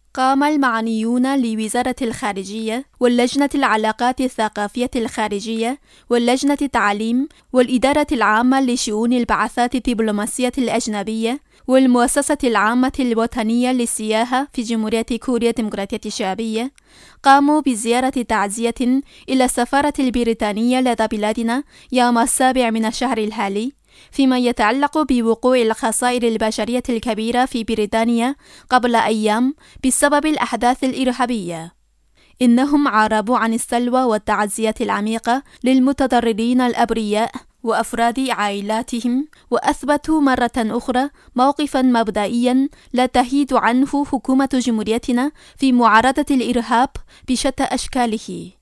قام المعنيون لوزارة الخارجية واللجنة العلاقات الثقافية الخارجية واللجنة التعليم والإدارة العامة لشؤون البعثات الدبلوماسية الأجنبية والمؤسسة العامة الوطنية للسياحة في جمهورية كوريا الديمقراطية الشعبية قاموا بزيارة تعزية إلى السفارة البريطانية لدى بلادنا يوم 7 من الشهر الحالي، فيما يتعلق بوقوع الخسائر البشرية الكبيرة في بريطانيا قبل أيام بسبب الأحداث الإرهابية. إنهم عربوا عن السلوى والتعزية العميقة للمتضررين الأبرياء وأفراد عائلاتهم، وأثبتوا مرة أخرى موقفا مبدئيا لا تحيد عنه حكومة جمهوريتنا في معارضة الإرهاب بشتى أشكاله.